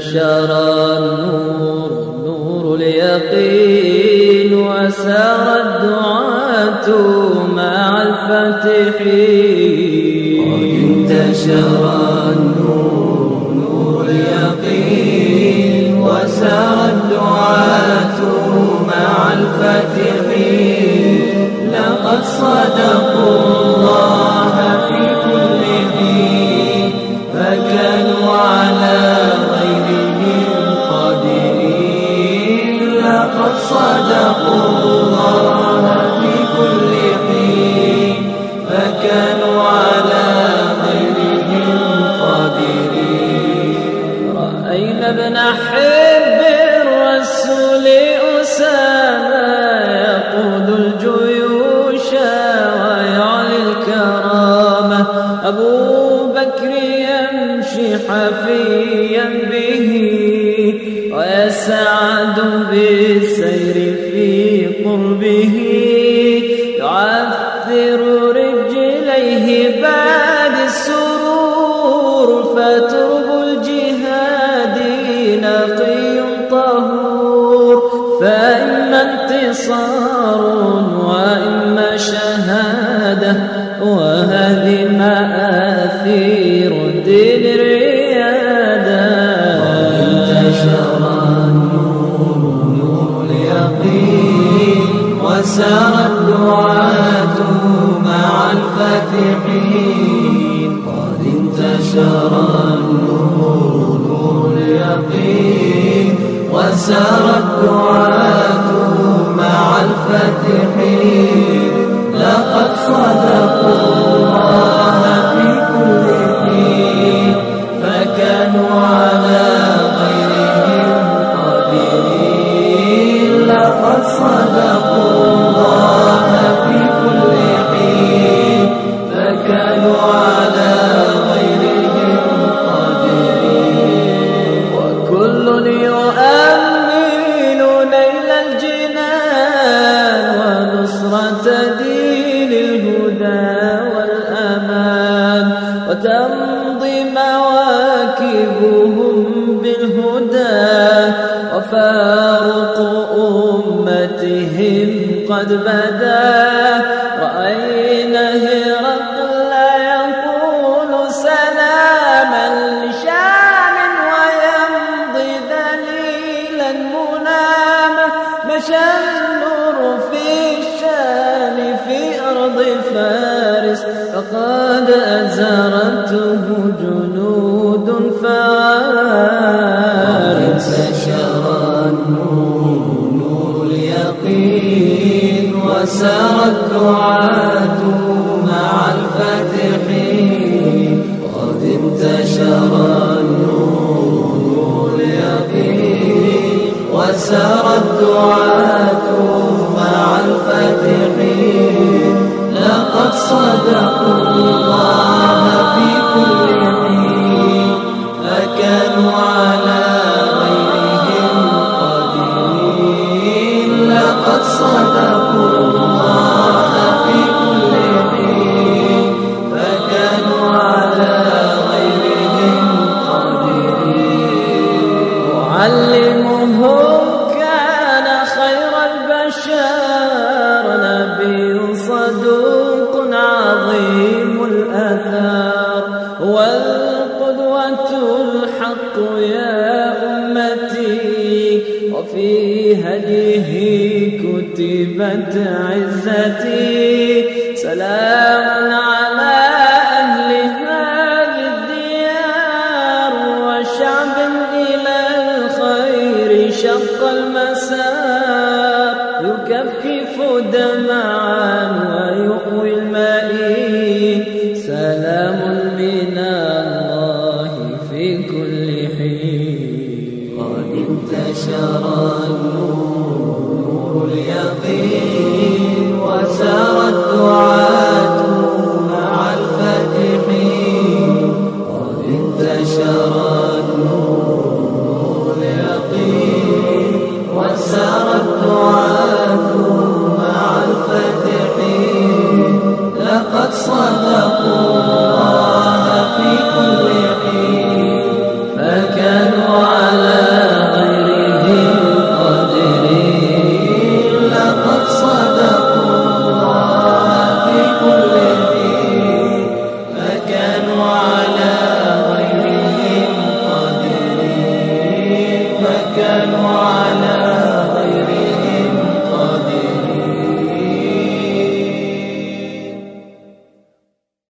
انتشر النور نور اليقين وسار الدعاة مع الفاتحين. قد انتشر النور نور اليقين وسار الدعاة مع الفاتحين. لقد صدقوا الله في كل حين فكانوا على غيرهم قادرين. لقد صدقوا الله في كل حين فكانوا على غيرهم قادرين. رأينا ابن حب الرسول أسامة يقود الجيوش ويعلي الكرامة. أبو بكر يمشي حفيا به ويسعد بالسير في قربه. يعثر رجليه بعد السرور فترب الجهاد نقي طهور. فإما انتصار وإما شهادة وهذه مآثير دين الريادة. انتشر النور نور اليقين وسار الدعاة مع الفاتحين. قد انتشر النور نور اليقين وسار الدعاة مع الفاتحين. لقد صدقوا الله في كل حين فكانوا على غيرهم قادرين. لقد صدقوا الله في كل حين فكانوا على غيرهم قادرين. وكل يؤمن نيل الجنان ونصرة دين الهدى والأمان. وتمضي مواكبهم بالهدى وفاروق أمتهم قد بدا. رأينا هرقل يقول سلاما لشام ويمضي ذليلا مناما. مشى النور في الشام في أرض فارس فقد أزرته جنود فارس. انتشر النور نور اليقين وسار الدعاة مع الفاتحين. قد انتشر النور نور اليقين وسار الدعاة مع الفاتحين. لقد صدقوا الله في كل حين فكانوا على غيرهم قادرين. لقد صدقوا الله في كل حين فكانوا على غيرهم قادرين. معلمهم كان خير البشر نبي صدوق عظيم الآثار. والقدوة الحق يا أمتي وفي هديه كتبت عزتي. سلام على أهل هذه الديار وشعب إلى الخير شق المسار. يكفكف دمعا ويؤوي المائين. سلام من الله في كل حين. قد انتشر النور